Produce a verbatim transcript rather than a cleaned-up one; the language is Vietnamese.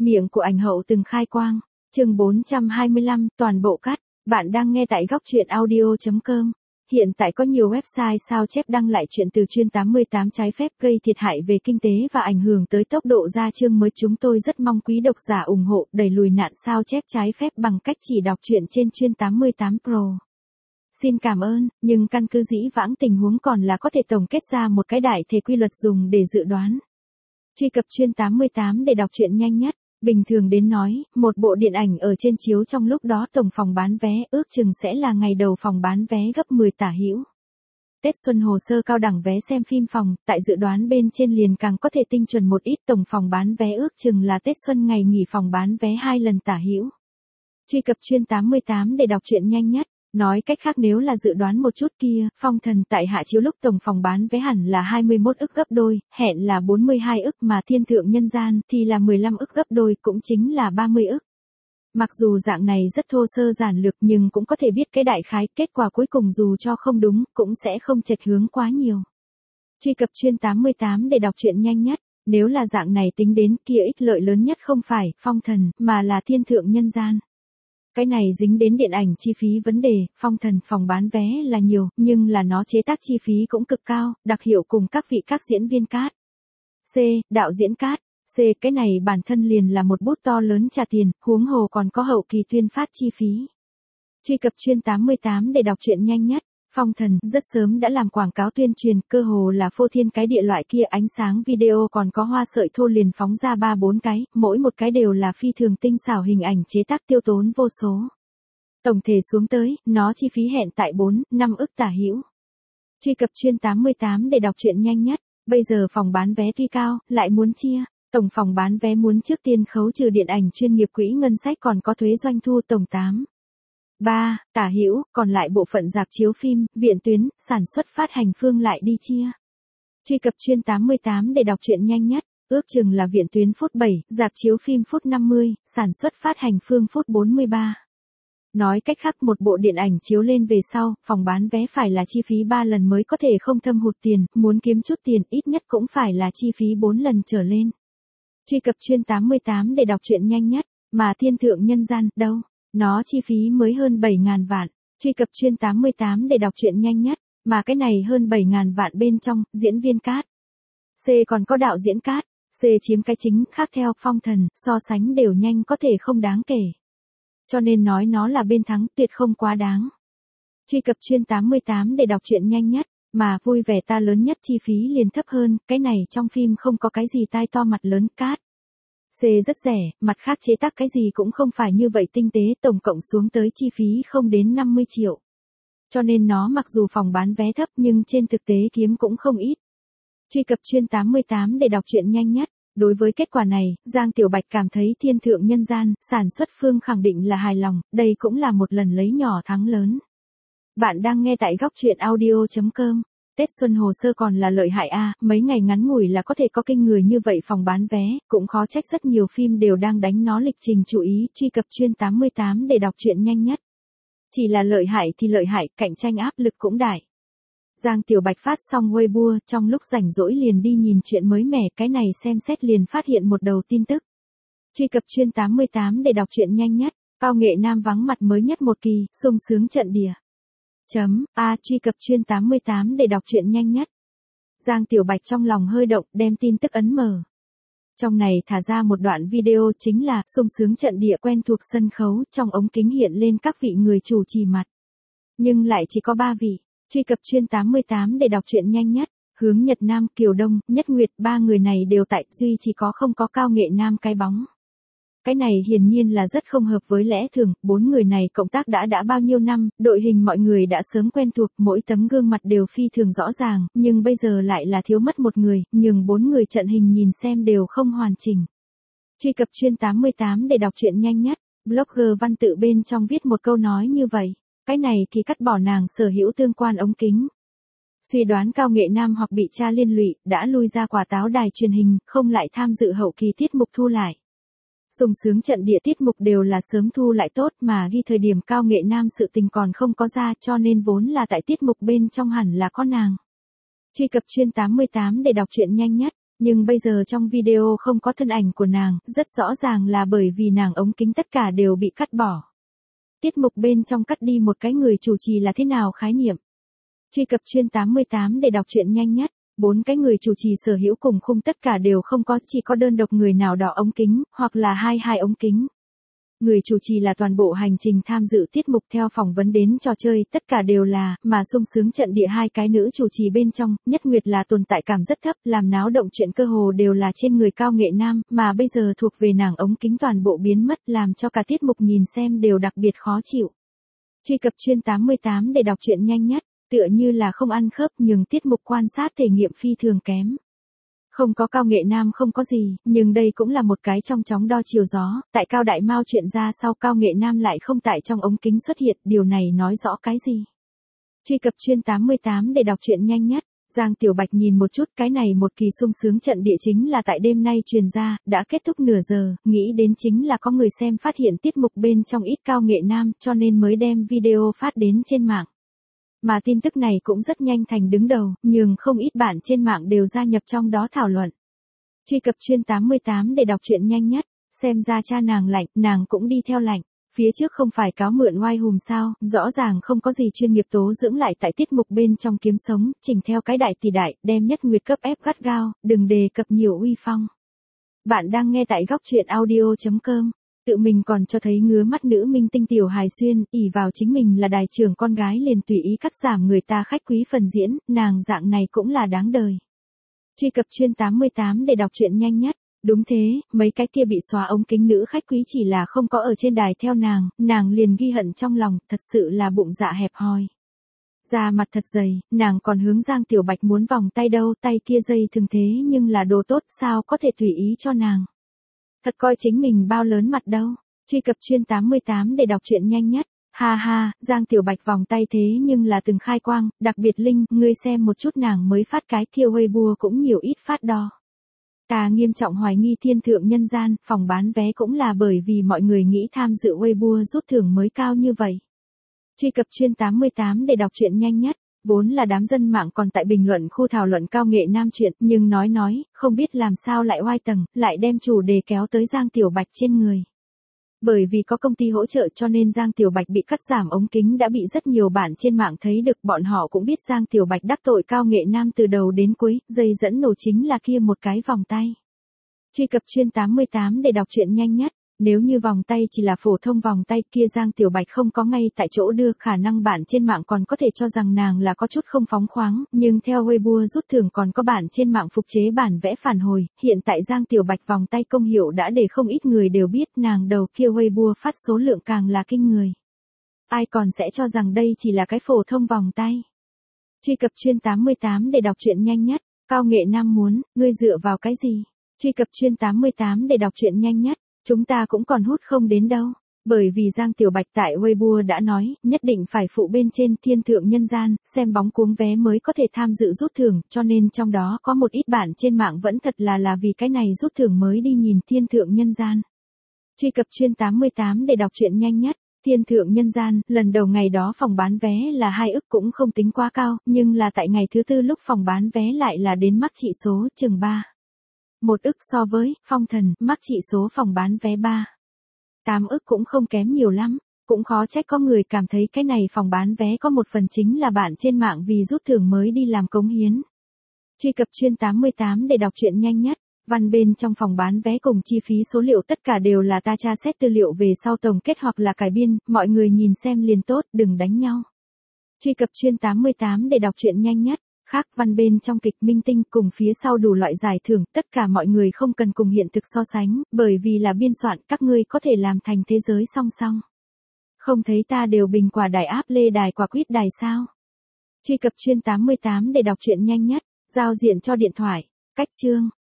Miệng của ảnh hậu từng khai quang. Chương bốn trăm hai mươi lăm, toàn bộ cắt. Bạn đang nghe tại góc truyện audio chấm com. Hiện tại có nhiều website sao chép đăng lại chuyện từ chuyên tám mươi tám trái phép gây thiệt hại về kinh tế và ảnh hưởng tới tốc độ ra chương mới. Chúng tôi rất mong quý độc giả ủng hộ đẩy lùi nạn sao chép trái phép bằng cách chỉ đọc truyện trên chuyên tám mươi tám Pro. Xin cảm ơn, nhưng căn cứ dĩ vãng tình huống còn là có thể tổng kết ra một cái đại thể quy luật dùng để dự đoán. Truy cập chuyên tám mươi tám để đọc truyện nhanh nhất. Bình thường đến nói, một bộ điện ảnh ở trên chiếu trong lúc đó tổng phòng bán vé ước chừng sẽ là ngày đầu phòng bán vé gấp mười tả hữu. Tết xuân hồ sơ cao đẳng vé xem phim phòng, tại dự đoán bên trên liền càng có thể tinh chuẩn một ít. Tổng phòng bán vé ước chừng là Tết xuân ngày nghỉ phòng bán vé hai lần tả hữu. Truy cập chuyên tám mươi tám để đọc truyện nhanh nhất. Nói cách khác, nếu là dự đoán một chút kia, Phong Thần tại hạ chiếu lúc tổng phòng bán vé hẳn là hai mươi mốt ức gấp đôi, Hẹn là bốn mươi hai ức, mà Thiên Thượng Nhân Gian thì là mười lăm ức gấp đôi, cũng chính là ba mươi ức. Mặc dù dạng này rất thô sơ giản lược nhưng cũng có thể biết cái đại khái, kết quả cuối cùng dù cho không đúng, cũng sẽ không chệch hướng quá nhiều. Truy cập chuyên tám mươi tám để đọc truyện nhanh nhất. Nếu là dạng này tính đến, kia ích lợi lớn nhất không phải Phong Thần, mà là Thiên Thượng Nhân Gian. Cái này dính đến điện ảnh chi phí vấn đề. Phong Thần phòng bán vé là nhiều, nhưng là nó chế tác chi phí cũng cực cao, đặc hiệu cùng các vị các diễn viên cast. C. Đạo diễn cast. C. Cái này bản thân liền là một bút to lớn trả tiền, huống hồ còn có hậu kỳ tuyên phát chi phí. Truy cập chuyên tám mươi tám để đọc truyện nhanh nhất. Phong Thần rất sớm đã làm quảng cáo tuyên truyền, cơ hồ là phô thiên cái địa loại kia, ánh sáng video còn có hoa sợi thô liền phóng ra ba bốn cái, mỗi một cái đều là phi thường tinh xảo, hình ảnh chế tác tiêu tốn vô số. Tổng thể xuống tới, nó chi phí hẹn tại bốn, năm ức tả hữu. Truy cập chuyên tám mươi tám để đọc truyện nhanh nhất. Bây giờ phòng bán vé tuy cao, lại muốn chia. Tổng phòng bán vé muốn trước tiên khấu trừ điện ảnh chuyên nghiệp quỹ ngân sách còn có thuế doanh thu tổng tám. ba. Tả hữu, còn lại bộ phận rạp chiếu phim, viện tuyến, sản xuất phát hành phương lại đi chia. Truy cập chuyên tám mươi tám để đọc truyện nhanh nhất. Ước chừng là viện tuyến phút bảy, rạp chiếu phim phút năm mươi, sản xuất phát hành phương phút bốn mươi ba. Nói cách khác, một bộ điện ảnh chiếu lên về sau, phòng bán vé phải là chi phí ba lần mới có thể không thâm hụt tiền, muốn kiếm chút tiền ít nhất cũng phải là chi phí bốn lần trở lên. Truy cập chuyên tám mươi tám để đọc truyện nhanh nhất. Mà Thiên Thượng Nhân Gian, đâu? Nó chi phí mới hơn bảy ngàn vạn. Truy cập chuyên tám mươi tám để đọc truyện nhanh nhất. Mà cái này hơn bảy ngàn vạn bên trong, diễn viên cast. C. Còn có đạo diễn cast. C. Chiếm cái chính, khác theo Phong Thần, so sánh đều nhanh có thể không đáng kể. Cho nên nói nó là bên thắng, tuyệt không quá đáng. Truy cập chuyên tám mươi tám để đọc truyện nhanh nhất. Mà vui vẻ ta lớn nhất chi phí liền thấp hơn, cái này trong phim không có cái gì tai to mặt lớn cast. C. Rất rẻ, mặt khác chế tác cái gì cũng không phải như vậy tinh tế, tổng cộng xuống tới chi phí không đến năm mươi triệu. Cho nên nó mặc dù phòng bán vé thấp nhưng trên thực tế kiếm cũng không ít. Truy cập chuyên tám mươi tám để đọc truyện nhanh nhất. Đối với kết quả này, Giang Tiểu Bạch cảm thấy Thiên Thượng Nhân Gian, sản xuất phương khẳng định là hài lòng, đây cũng là một lần lấy nhỏ thắng lớn. Bạn đang nghe tại góc truyện audio chấm com. Tết xuân hồ sơ còn là lợi hại a, à, mấy ngày ngắn ngủi là có thể có kinh người như vậy phòng bán vé, cũng khó trách rất nhiều phim đều đang đánh nó lịch trình chú ý. Truy cập chuyên tám mươi tám để đọc truyện nhanh nhất. Chỉ là lợi hại thì lợi hại, cạnh tranh áp lực cũng đại. Giang Tiểu Bạch phát xong Weibo, trong lúc rảnh rỗi liền đi nhìn chuyện mới mẻ, cái này xem xét liền phát hiện một đầu tin tức. Truy cập chuyên tám mươi tám để đọc truyện nhanh nhất. Cao Nghệ Nam vắng mặt mới nhất một kỳ, sung sướng trận địa. Chấm, A. Truy cập chuyên tám mươi tám để đọc truyện nhanh nhất. Giang Tiểu Bạch trong lòng hơi động, đem tin tức ấn mở. Trong này thả ra một đoạn video, chính là sung sướng trận địa quen thuộc sân khấu, trong ống kính hiện lên các vị người chủ trì mặt. Nhưng lại chỉ có ba vị. Truy cập chuyên tám mươi tám để đọc truyện nhanh nhất. Hướng Nhật Nam, Kiều Đông, Nhất Nguyệt, ba người này đều tại, duy chỉ có không có Cao Nghệ Nam cái bóng. Cái này hiển nhiên là rất không hợp với lẽ thường, bốn người này cộng tác đã đã bao nhiêu năm, đội hình mọi người đã sớm quen thuộc, mỗi tấm gương mặt đều phi thường rõ ràng, nhưng bây giờ lại là thiếu mất một người, nhường bốn người trận hình nhìn xem đều không hoàn chỉnh. Truy cập chuyên tám mươi tám để đọc truyện nhanh nhất. Blogger văn tự bên trong viết một câu nói như vậy. Cái này thì cắt bỏ nàng sở hữu tương quan ống kính. Suy đoán Cao Nghệ Nam hoặc bị cha liên lụy, đã lui ra quả táo đài truyền hình, không lại tham dự hậu kỳ tiết mục thu lại. Sung sướng trận địa tiết mục đều là sớm thu lại tốt, mà ghi thời điểm Cao Nghệ Nam sự tình còn không có ra, cho nên vốn là tại tiết mục bên trong hẳn là có nàng. Truy cập chuyên tám mươi tám để đọc truyện nhanh nhất. Nhưng bây giờ trong video không có thân ảnh của nàng, rất rõ ràng là bởi vì nàng ống kính tất cả đều bị cắt bỏ. Tiết mục bên trong cắt đi một cái người chủ trì là thế nào khái niệm? Truy cập chuyên tám mươi tám để đọc truyện nhanh nhất. Bốn cái người chủ trì sở hữu cùng khung tất cả đều không có, chỉ có đơn độc người nào đỏ ống kính, hoặc là hai hai ống kính. Người chủ trì là toàn bộ hành trình tham dự tiết mục theo phỏng vấn đến trò chơi, tất cả đều là, mà sung sướng trận địa hai cái nữ chủ trì bên trong, Nhất Nguyệt là tồn tại cảm rất thấp, làm náo động chuyện cơ hồ đều là trên người cao nghệ nam, mà bây giờ thuộc về nàng ống kính toàn bộ biến mất làm cho cả tiết mục nhìn xem đều đặc biệt khó chịu. Truy cập chuyên tám mươi tám để đọc truyện nhanh nhất, tựa như là không ăn khớp nhưng tiết mục quan sát thể nghiệm phi thường kém. Không có cao nghệ nam không có gì, nhưng đây cũng là một cái trong chóng đo chiều gió, tại Cao Đại Mao chuyện ra sau cao nghệ nam lại không tại trong ống kính xuất hiện, điều này nói rõ cái gì? Truy cập chuyên tám mươi tám để đọc truyện nhanh nhất, Giang Tiểu Bạch nhìn một chút cái này một kỳ sung sướng trận địa chính là tại đêm nay truyền ra, đã kết thúc nửa giờ, nghĩ đến chính là có người xem phát hiện tiết mục bên trong ít cao nghệ nam cho nên mới đem video phát đến trên mạng. Mà tin tức này cũng rất nhanh thành đứng đầu, nhưng không ít bạn trên mạng đều gia nhập trong đó thảo luận. Truy cập chuyên tám mươi tám để đọc truyện nhanh nhất, xem ra cha nàng lạnh, nàng cũng đi theo lạnh. Phía trước không phải cáo mượn oai hùm sao, rõ ràng không có gì chuyên nghiệp tố dưỡng lại tại tiết mục bên trong kiếm sống, chỉnh theo cái đại tỷ đại, đem Nhất Nguyệt cấp ép gắt gao, đừng đề cập nhiều uy phong. Bạn đang nghe tại góc truyện audio chấm com. Tự mình còn cho thấy ngứa mắt nữ minh tinh Tiểu Hài Xuyên, ỷ vào chính mình là đài trưởng con gái liền tùy ý cắt giảm người ta khách quý phần diễn, nàng dạng này cũng là đáng đời. Truy cập chuyên tám mươi tám để đọc truyện nhanh nhất. Đúng thế, mấy cái kia bị xóa ống kính nữ khách quý chỉ là không có ở trên đài theo nàng, nàng liền ghi hận trong lòng, thật sự là bụng dạ hẹp hòi. Da mặt thật dày, nàng còn hướng Giang Tiểu Bạch muốn vòng tay đâu, tay kia dây thường thế nhưng là đồ tốt sao có thể tùy ý cho nàng. Thật coi chính mình bao lớn mặt đâu. Truy cập chuyên tám mươi tám để đọc truyện nhanh nhất. Ha ha, Giang Tiểu Bạch vòng tay thế nhưng là từng khai quang, đặc biệt Linh, ngươi xem một chút nàng mới phát cái kia Weibo cũng nhiều ít phát đo. Ta nghiêm trọng hoài nghi thiên thượng nhân gian, phòng bán vé cũng là bởi vì mọi người nghĩ tham dự Weibo rút thưởng mới cao như vậy. Truy cập chuyên tám mươi tám để đọc truyện nhanh nhất. Vốn là đám dân mạng còn tại bình luận khu thảo luận cao nghệ nam chuyện, nhưng nói nói, không biết làm sao lại oai tầng, lại đem chủ đề kéo tới Giang Tiểu Bạch trên người. Bởi vì có công ty hỗ trợ cho nên Giang Tiểu Bạch bị cắt giảm ống kính đã bị rất nhiều bạn trên mạng thấy được, bọn họ cũng biết Giang Tiểu Bạch đắc tội cao nghệ nam từ đầu đến cuối, dây dẫn nổ chính là kia một cái vòng tay. Truy cập chuyên tám mươi tám để đọc truyện nhanh nhất. Nếu như vòng tay chỉ là phổ thông vòng tay kia Giang Tiểu Bạch không có ngay tại chỗ đưa, khả năng bạn trên mạng còn có thể cho rằng nàng là có chút không phóng khoáng, nhưng theo Weibo rút thưởng còn có bạn trên mạng phục chế bản vẽ phản hồi, hiện tại Giang Tiểu Bạch vòng tay công hiệu đã để không ít người đều biết, nàng đầu kia Weibo phát số lượng càng là kinh người. Ai còn sẽ cho rằng đây chỉ là cái phổ thông vòng tay. Truy cập chuyên tám mươi tám để đọc truyện nhanh nhất, cao nghệ nam muốn, ngươi dựa vào cái gì? Truy cập chuyên tám mươi tám để đọc truyện nhanh nhất. Chúng ta cũng còn hút không đến đâu, bởi vì Giang Tiểu Bạch tại Weibo đã nói, nhất định phải phụ bên trên thiên thượng nhân gian, xem bóng cuống vé mới có thể tham dự rút thưởng, cho nên trong đó có một ít bạn trên mạng vẫn thật là là vì cái này rút thưởng mới đi nhìn thiên thượng nhân gian. Truy cập chuyên tám mươi tám để đọc truyện nhanh nhất. Thiên thượng nhân gian, lần đầu ngày đó phòng bán vé là hai ức cũng không tính quá cao, nhưng là tại ngày thứ tư lúc phòng bán vé lại là đến mắc trị số chừng ba. Một ức so với Phong Thần, mắc trị số phòng bán vé ba. tám ức cũng không kém nhiều lắm, cũng khó trách có người cảm thấy cái này phòng bán vé có một phần chính là bạn trên mạng vì rút thưởng mới đi làm cống hiến. Truy cập chuyên tám mươi tám để đọc truyện nhanh nhất. Văn bên trong phòng bán vé cùng chi phí số liệu tất cả đều là ta tra xét tư liệu về sau tổng kết hoặc là cải biên, mọi người nhìn xem liền tốt, đừng đánh nhau. Truy cập chuyên tám mươi tám để đọc truyện nhanh nhất. Khác văn bên trong kịch minh tinh cùng phía sau đủ loại giải thưởng, tất cả mọi người không cần cùng hiện thực so sánh, bởi vì là biên soạn các ngươi có thể làm thành thế giới song song. Không thấy ta đều bình quả đài áp lê đài quả quýt đài sao? Truy cập chuyên tám mươi tám để đọc truyện nhanh nhất, giao diện cho điện thoại, cách chương.